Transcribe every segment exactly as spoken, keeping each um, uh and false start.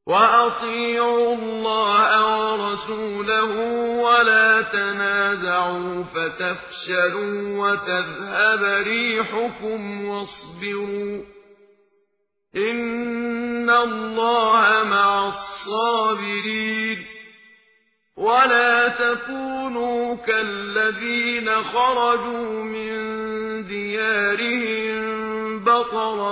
وأطيعوا الله ورسوله ولا تنازعوا فتفشلوا وتذهب ريحكم واصبروا إن الله مع الصابرين. ولا تكونوا كالذين خرجوا من ديارهم بطرا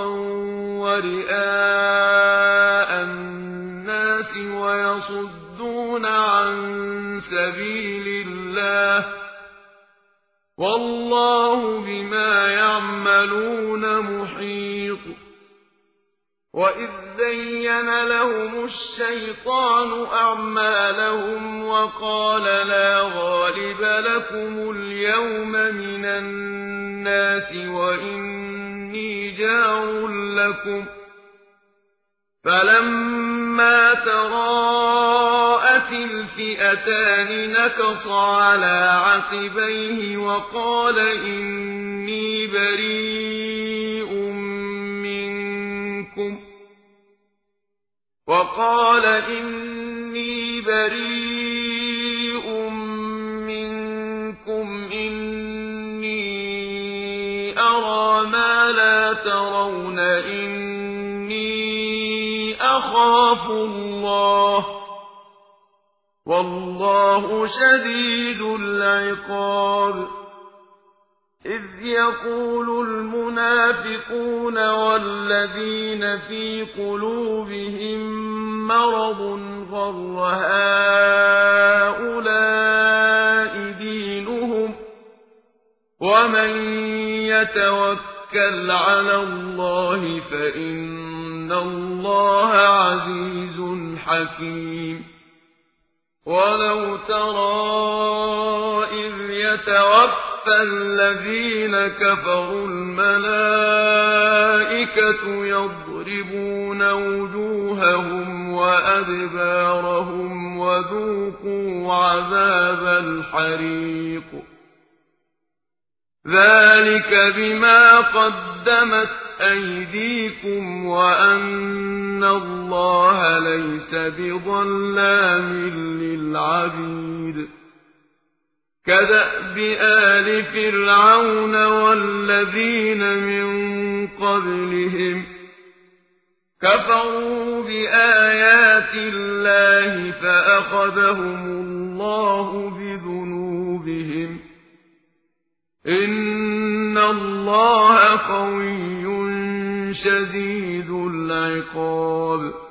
ورئاء الناس ويصدون عن سبيل الله والله بما يعملون محيط. وإذ زين لهم الشيطان أعمالهم وقال لا غالب لكم اليوم من الناس وإني جار لكم فلما تراءت الفئتان نكص على عقبيه وقال إني بريء منكم وقال إني بريء منكم إني أرى ما لا ترون إني أخاف الله والله شديد العقاب. إذ يقول المنافقون والذين في قلوبهم مرض غر هؤلاء دينهم ومن يتوكل على الله فإن الله عزيز حكيم. ولو ترى إذ يتوفى الذين كفروا الملائكة يضربون وجوههم وأدبارهم وذوقوا عذاب الحريق ذلك بما قدمت أيديكم وأن الله ليس بظلام للعبيد. كدأب آل فرعون والذين من قبلهم كفروا بآيات الله فأخذهم الله بذنوبهم إن الله قوي شديد العقاب.